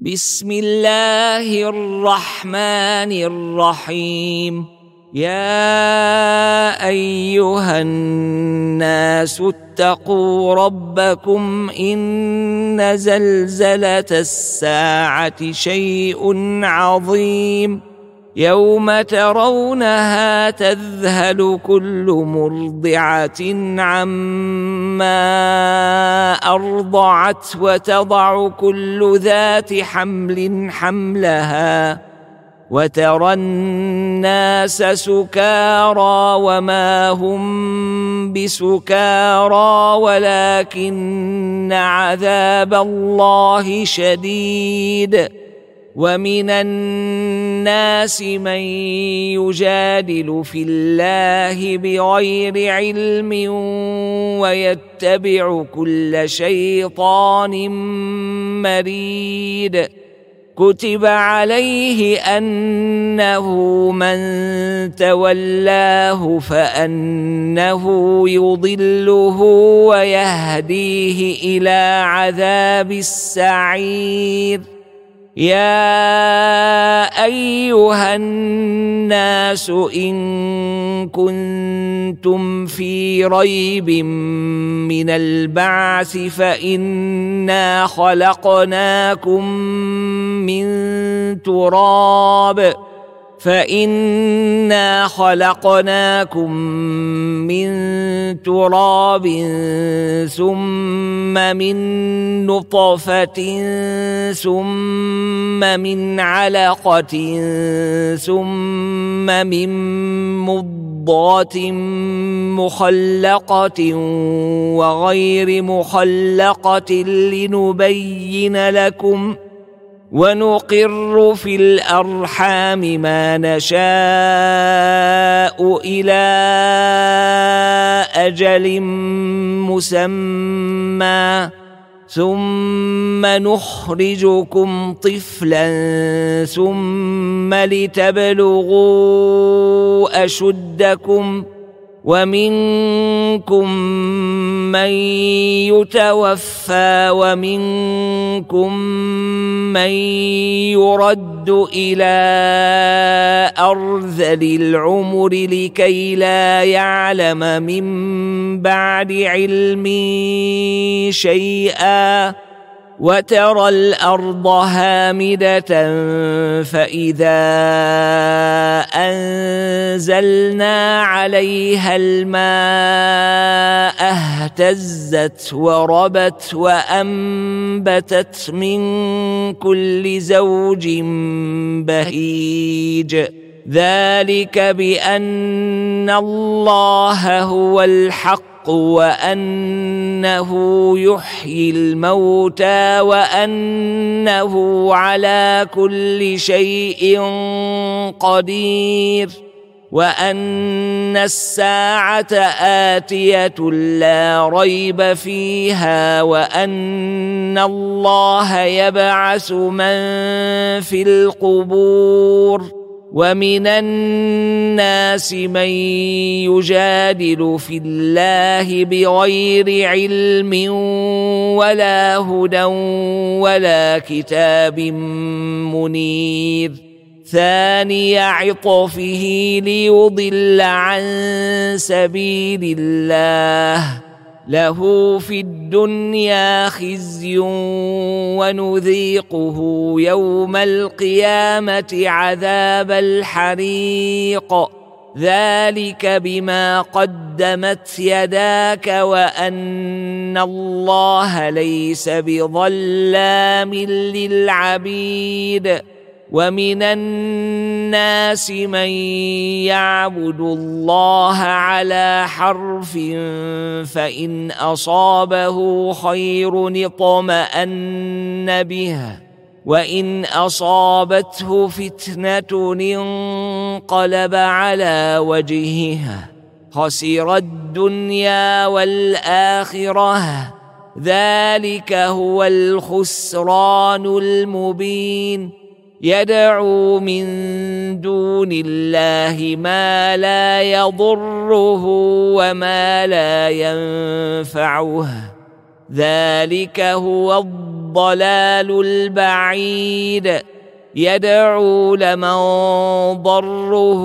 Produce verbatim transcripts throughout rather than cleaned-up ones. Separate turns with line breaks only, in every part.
بسم الله الرحمن الرحيم. يا أيها الناس اتقوا ربكم إن زلزلة الساعة شيء عظيم يوم ترونها تذهل كل مرضعة عما أرضعت وتضع كل ذات حمل حملها وترى الناس سكارى وما هم بسكارى ولكن عذاب الله شديد. ومن الناس من يجادل في الله بغير علم ويتبع كل شيطان مريد. كتب عليه أنه من تولاه فأنه يضله ويهديه إلى عذاب السعير. يا أيها الناس إن كنتم في ريب من البعث فإنا خلقناكم من تراب فإنا خلقناكم من تراب ثم من نطفة ثم من علقة ثم من مضغة مخلقة وغير مخلقة لنبين لكم ونقر في الأرحام ما نشاء إلى أجل مسمى ثم نخرجكم طفلا ثم لتبلغوا أشدكم ومنكم من يتوفى ومنكم من يرد إلى أرذل العمر لكي لا يعلم من بعد علم شيئا. وترى الأرض هامدة فإذا أنزلنا عليها الماء اهتزت وربت وأنبتت من كل زوج بهيج. ذلك بأن الله هو الحق وأنه يحيي الموتى وأنه على كل شيء قدير وأن الساعة آتية لا ريب فيها وأن الله يبعث من في القبور. ومن الناس من يجادل في الله بغير علم ولا هدى ولا كتاب منير. ثاني عطفه ليضل عن سبيل الله له في الدنيا خزي ونذيقه يوم القيامة عذاب الحريق. ذلك بما قدمت يداك وأن الله ليس بظلام للعبيد. ومن الناس من يعبد الله على حرف فإن أصابه خير اطمأن به وإن أصابته فتنة انقلب على وجهها خسر الدنيا والآخرة. ذلك هو الخسران المبين. يدعو من دون الله ما لا يضره وما لا ينفعه ذلك هو الضلال الضلال البعيد يدعو لمن ضره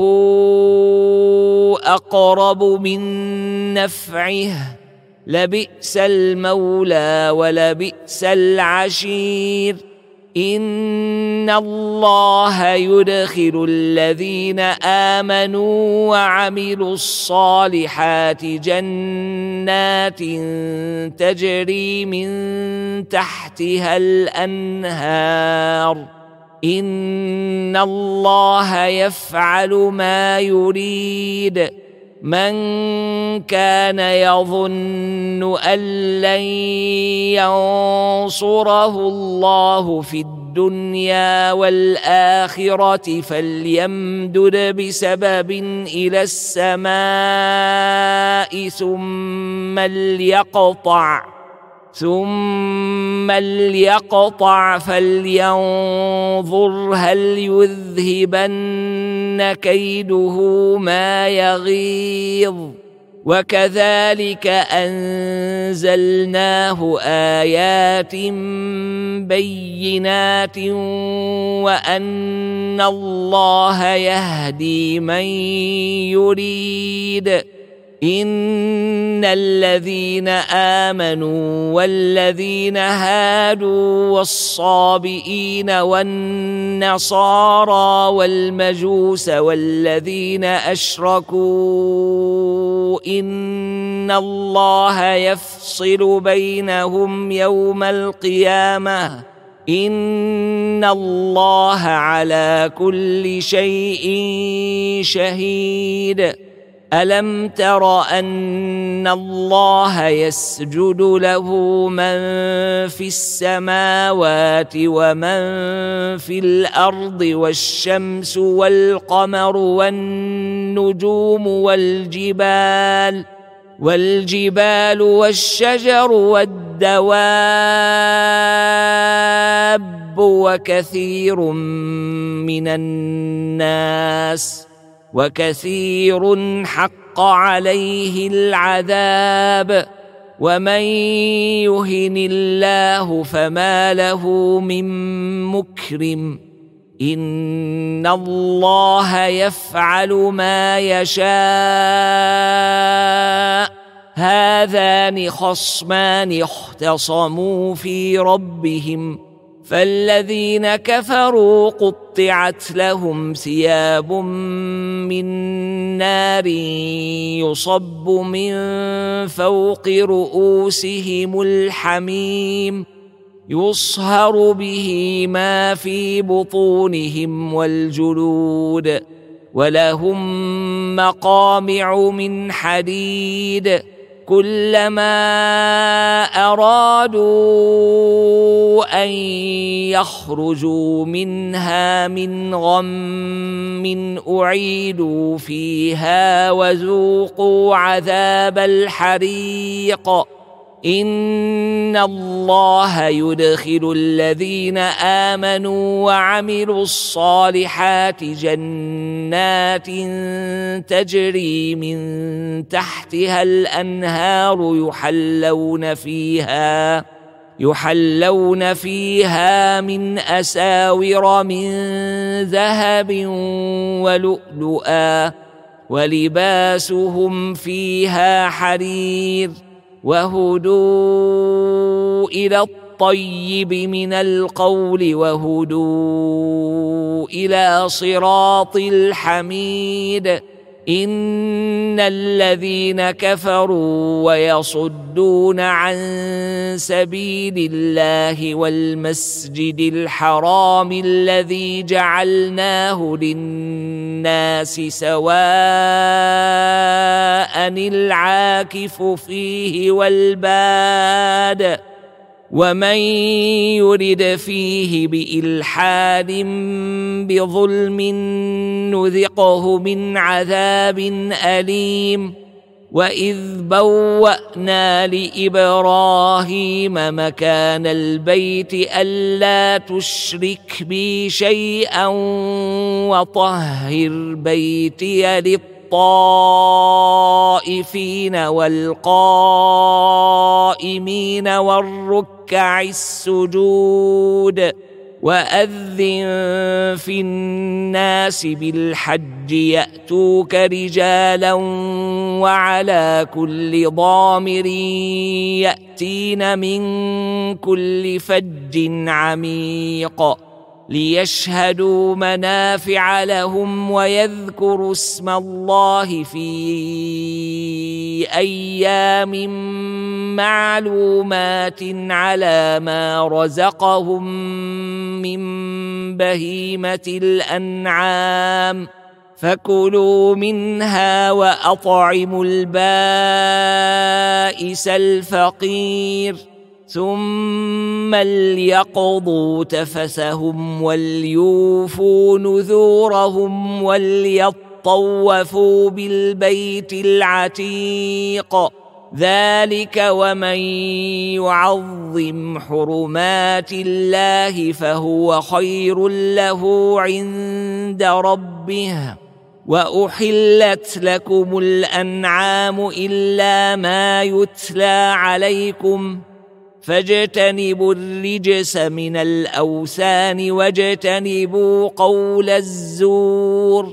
أقرب من نفعه لبئس المولى ولبئس العشير إن الله يدخل الذين آمنوا وعملوا الصالحات جنات تجري من تحتها الأنهار إن الله يفعل ما يريد من كان يظن أن لن ينصره الله في الدنيا والآخرة فليمدد بسبب إلى السماء ثم ليقطع ثم ليقطع فلينظر هل يذهبن كيده ما يغيظ وكذلك أنزلناه آيات بينات وأن الله يهدي من يريد إن الذين آمنوا والذين هادوا والصابئين والنصارى والمجوس والذين أشركوا إن الله يفصل بينهم يوم القيامة إن الله على كل شيء شهيد ألم تر أن الله يسجد له من في السماوات ومن في الأرض والشمس والقمر والنجوم والجبال والجبال والشجر والدواب وكثير من الناس وكثير حق عليه العذاب ومن يهن الله فما له من مكرم إن الله يفعل ما يشاء هذان خصمان اختصموا في ربهم فالذين كفروا قطعت لهم ثياب من نار يصب من فوق رؤوسهم الحميم يصهر به ما في بطونهم والجلود ولهم مقامع من حديد كلما أرادوا أن يخرجوا منها من غم أعيدوا فيها وذوقوا عذاب الحريق إن الله يدخل الذين آمنوا وعملوا الصالحات جنات تجري من تحتها الأنهار يحلون فيها يحلون فيها من أساور من ذهب ولؤلؤا ولباسهم فيها حرير وهدوا إلى الطيب من القول وهدوا إلى صراط الحميد إن الذين كفروا ويصدون عن سبيل الله والمسجد الحرام الذي جعلناه للناس سواء العاكف فيه والباد ومن يرد فيه بإلحاد بظلم نذقه من عذاب أليم وإذ بوأنا لإبراهيم مكان البيت ألا تشرك بي شيئا وطهر بيتي للطائفين والقائمين والركع ركع السجود وأذن في الناس بالحج يأتوك رجالا وعلى كل ضامر يأتين من كل فج عميق ليشهدوا منافع لهم ويذكروا اسم الله في أيام معلومات على ما رزقهم من بهيمة الأنعام فكلوا منها وأطعموا البائس الفقير ثم ليقضوا تفثهم وليوفوا نذورهم وليطوفوا بالبيت العتيق ذلك ومن يعظم حرمات الله فهو خير له عند ربه وأحلت لكم الأنعام إلا ما يتلى عليكم فاجتنبوا الرجس من الأوثان واجتنبوا قول الزور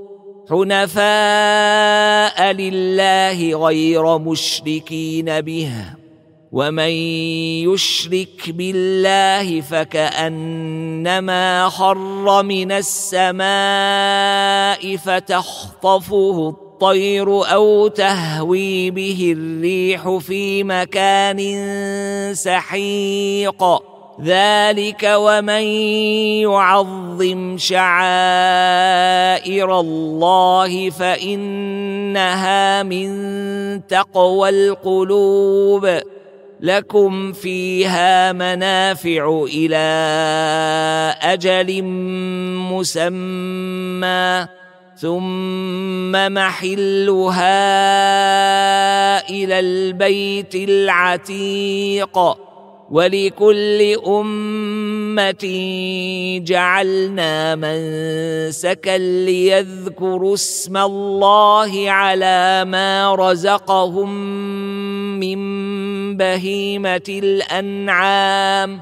حنفاء لله غير مشركين به ومن يشرك بالله فكأنما خر من السماء فتخطفه الطير أو تهوي به الريح في مكان سحيق ذلك ومن يعظم شعائر الله فإنها من تقوى القلوب لكم فيها منافع إلى أجل مسمى ثم محلها إلى البيت العتيق ولكل أمة جعلنا منسكا ليذكروا اسم الله على ما رزقهم من بهيمة الأنعام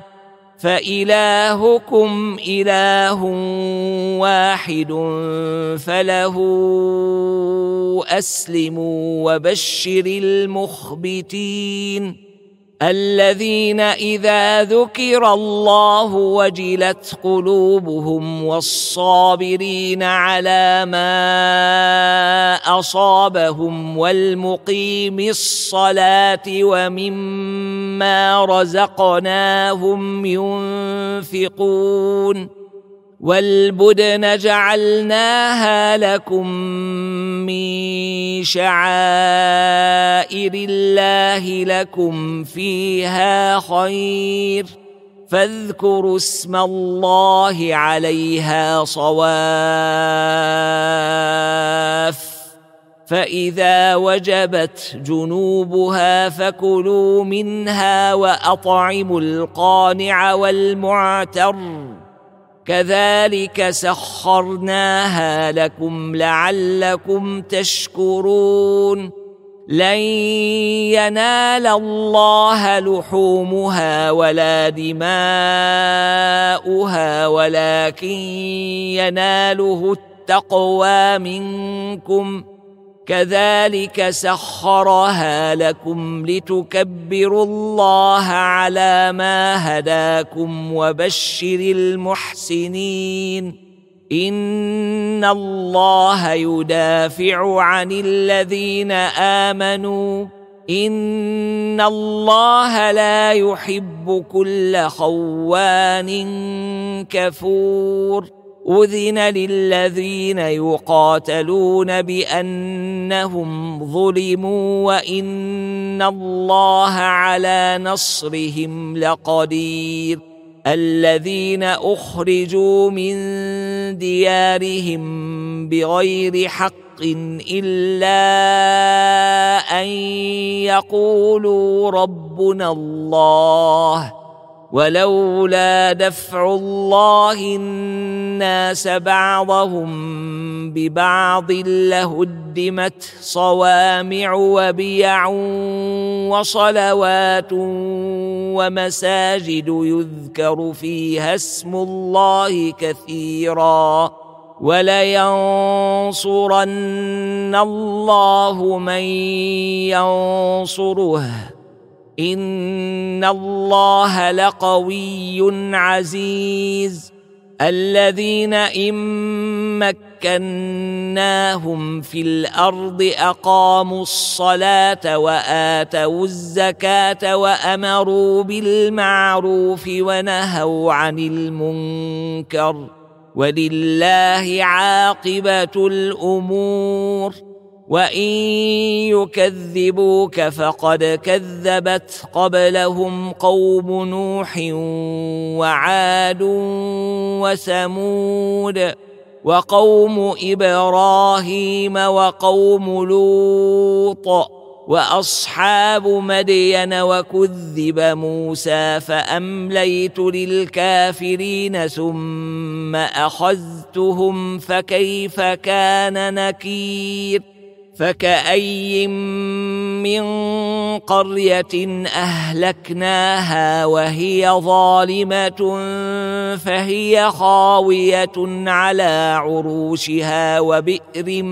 فإلهكم إله واحد فله أسلموا وبشر المخبتين الذين إذا ذكر الله وجلت قلوبهم والصابرين على ما أصابهم والمقيم الصلاة ومما رزقناهم ينفقون والبدن جعلناها لكم من شعائر الله لكم فيها خير فاذكروا اسم الله عليها صواف فإذا وجبت جنوبها فكلوا منها وأطعموا القانع والمعتر كذلك سخرناها لكم لعلكم تشكرون لن ينال الله لحومها ولا دماؤها ولكن يناله التقوى منكم كذلك سخرها لكم لتكبروا الله على ما هداكم وبشر المحسنين إن الله يدافع عن الذين آمنوا إن الله لا يحب كل خوان كفور أذن للذين يقاتلون بأنهم ظلموا وإن الله على نصرهم لقدير الذين أخرجوا من ديارهم بغير حق إلا أن يقولوا ربنا الله ولولا دفع الله الناس بعضهم ببعض لهدمت صوامع وبيع وصلوات ومساجد يذكر فيها اسم الله كثيرا ولينصرن الله من ينصره إن الله لقوي عزيز الذين إن مكناهم في الأرض أقاموا الصلاة وآتوا الزكاة وأمروا بالمعروف ونهوا عن المنكر ولله عاقبة الأمور وإن يكذبوك فقد كذبت قبلهم قوم نوح وعاد وثمود وقوم إبراهيم وقوم لوط وأصحاب مدين وكذب موسى فأمليت للكافرين ثم أخذتهم فكيف كان نكير فكأي من قرية أهلكناها وهي ظالمة فهي خاوية على عروشها وبئر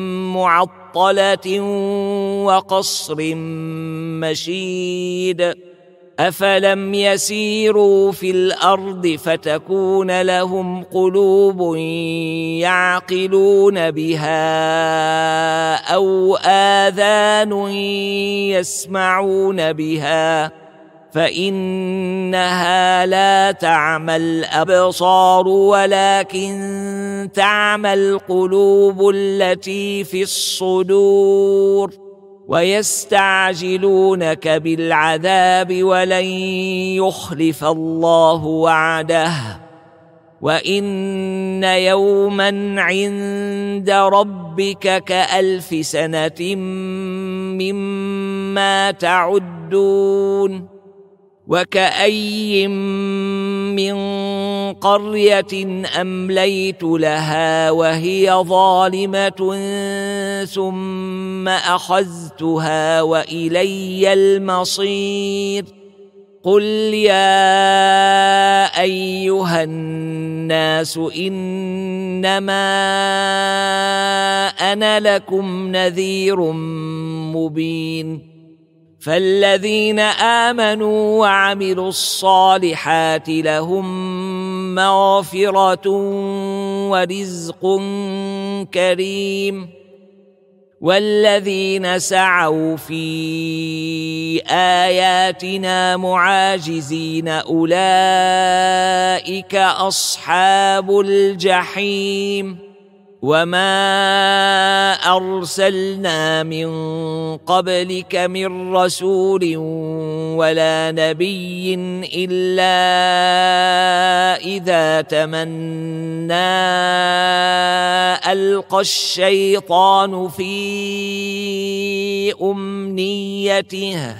معطلة وقصر مشيد أفلم يسيروا في الأرض فتكون لهم قلوب يعقلون بها أو آذان يسمعون بها فإنها لا تعمى الأبصار ولكن تعمى القلوب التي في الصدور ويستعجلونك بالعذاب ولن يخلف الله وعده وإن يوما عند ربك كألف سنة مما تعدون وكأي من قرية أمليت لها وهي ظالمة ثم أخذتها وإلي المصير قل يا أيها الناس إنما أنا لكم نذير مبين فالذين آمنوا وعملوا الصالحات لهم مغفرة ورزق كريم والذين سعوا في آياتنا معاجزين أولئك أصحاب الجحيم وما أرسلنا من قبلك من رسول ولا نبي إلا إذا تمنى ألقى الشيطان في أمنيته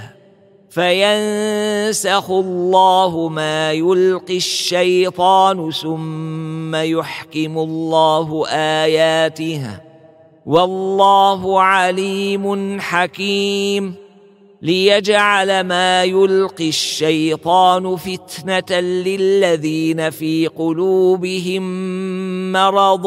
فينسخ الله ما يلقي الشيطان ثم يحكم الله آياته والله عليم حكيم ليجعل ما يلقي الشيطان فتنة للذين في قلوبهم مرض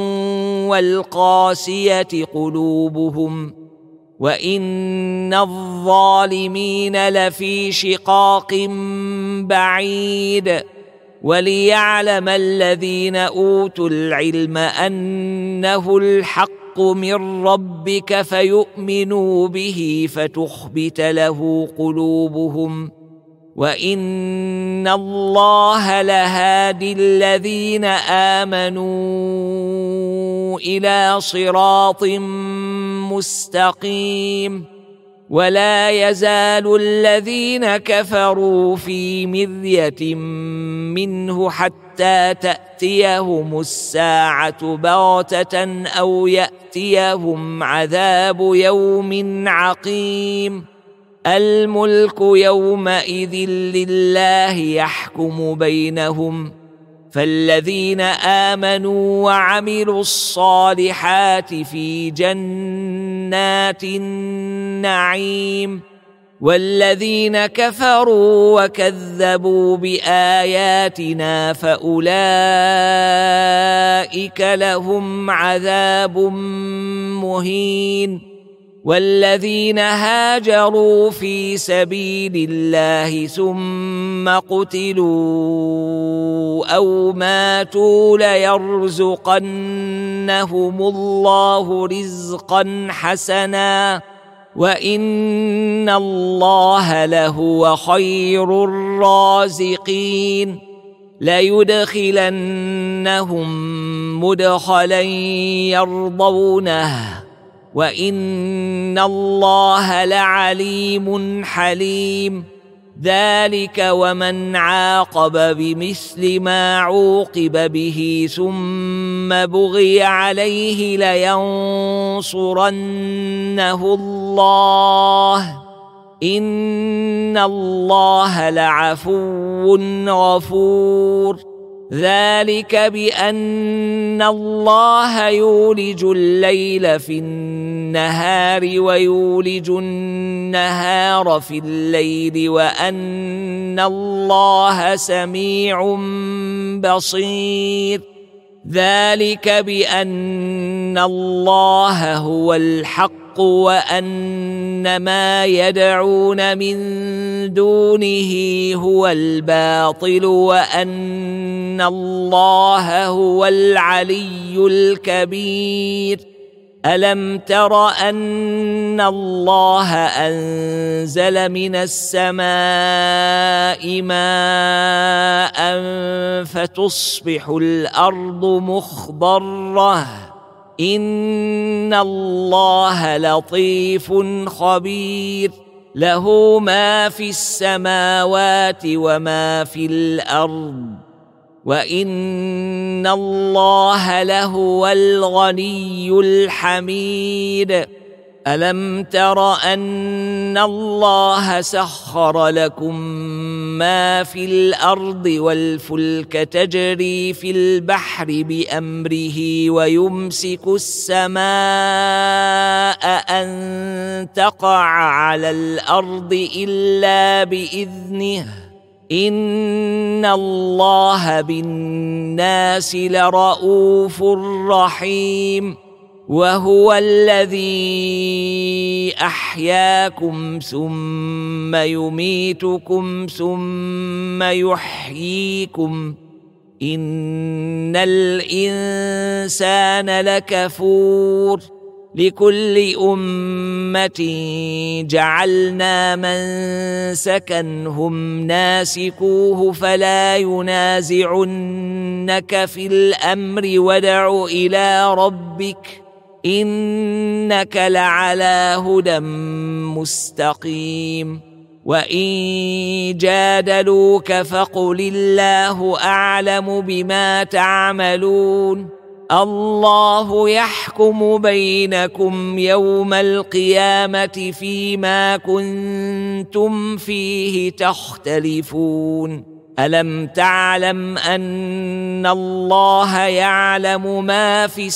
والقاسية قلوبهم وإن الظالمين لفي شقاق بعيد وليعلم الذين أوتوا العلم أنه الحق من ربك فيؤمنوا به فتخبت له قلوبهم وإن الله لهادي الذين آمنوا إلى صراط مستقيم ولا يزال الذين كفروا في مرية منه حتى تأتيهم الساعة بغتة أو يأتيهم عذاب يوم عقيم الملك يومئذ لله يحكم بينهم فالذين آمنوا وعملوا الصالحات في جنات النعيم والذين كفروا وكذبوا بآياتنا فأولئك لهم عذاب مهين والذين هاجروا في سبيل الله ثم قتلوا أو ماتوا ليرزقنهم الله رزقا حسنا وإن الله لهو خير الرازقين ليدخلنهم مدخلا يرضونه وإن الله لعليم حليم ذلك ومن عاقب بمثل ما عوقب به ثم بغي عليه لينصرنه الله إن الله لعفو غفور ذلك بأن الله يولج الليل في النهار ويولج النهار في الليل وأن الله سميع بصير ذلك بأن الله هو الحق وأن ما يدعون من دونه هو الباطل وأن الله هو العلي الكبير ألم تر أن الله أنزل من السماء ماء فتصبح الأرض مخضرة إن الله لطيف خبير له ما في السماوات وما في الأرض وإن الله لهو الغني الحميد ألم تر أن الله سخر لكم ما في الأرض والفلك تجري في البحر بأمره ويمسك السماء أن تقع على الأرض إلا بإذنه إن الله بالناس لرؤوف رحيم وهو الذي أحياكم ثم يميتكم ثم يحييكم إن الإنسان لكفور لكل أمة جعلنا منسكا هم ناسكوه فلا ينازعنك في الأمر وادع إلى ربك إنك لعلى هدى مستقيم وإن جادلوك فقل الله أعلم بما تعملون الله يحكم بينكم يوم القيامة فيما كنتم فيه تختلفون ألم تعلم أن الله يعلم ما في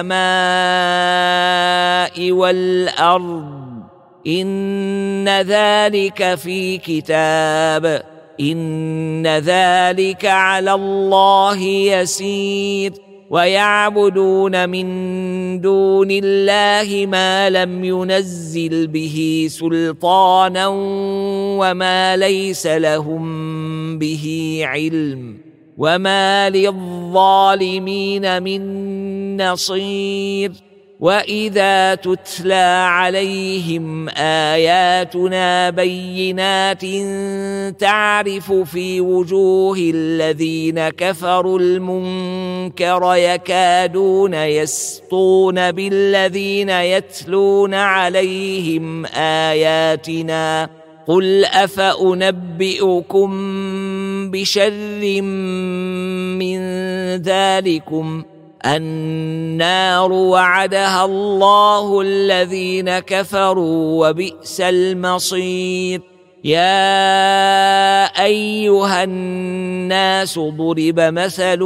السماء والأرض إن ذلك في كتاب إن ذلك على الله يسير ويعبدون من دون الله ما لم ينزل به سلطانا وما ليس لهم به علم وما للظالمين من نصير وإذا تتلى عليهم آياتنا بينات تعرف في وجوه الذين كفروا المنكر يكادون يسطون بالذين يتلون عليهم آياتنا قل أفأنبئكم بشر من ذلكم النار وعدها الله الذين كفروا وبئس المصير يا أيها الناس ضرب مثل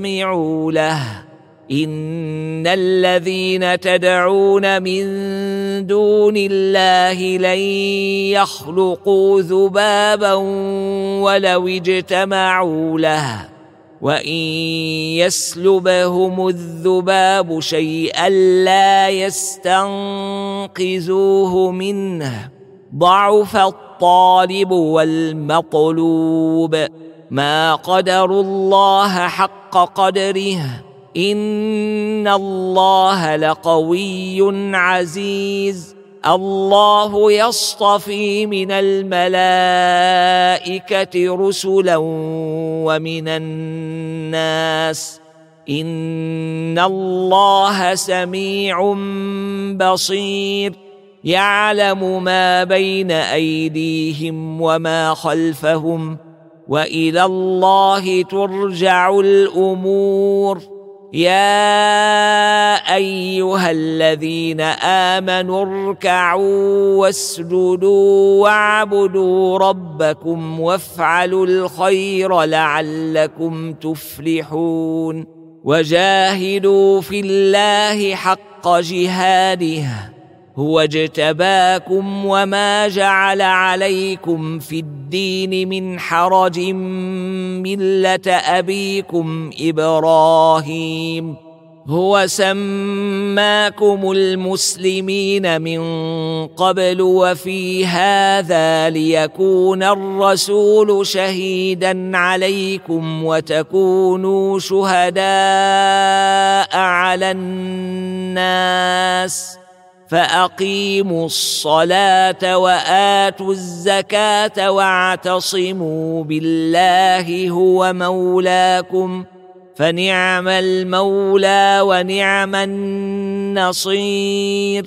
فاستمعوا له إن الذين تدعون من دون الله لن يخلقوا ذبابا ولو اجتمعوا له وإن يسلبهم الذباب شيئا لا يستنقذوه منه ضعف الطالب والمطلوب ما قدروا الله حق قدره إن الله لقوي عزيز الله يصطفي من الملائكة رسلا ومن الناس إن الله سميع بصير يعلم ما بين أيديهم وما خلفهم وإلى الله ترجع الأمور يا أيها الذين آمنوا اركعوا واسجدوا واعبدوا ربكم وافعلوا الخير لعلكم تفلحون وجاهدوا في الله حق جهاده هو اجتباكم وما جعل عليكم في الدين من حرج ملة أبيكم إبراهيم هو سماكم المسلمين من قبل وفي هذا ليكون الرسول شهيدا عليكم وتكونوا شهداء على الناس فأقيموا الصلاة وآتوا الزكاة واعتصموا بالله هو مولاكم فنعم المولى ونعم النصير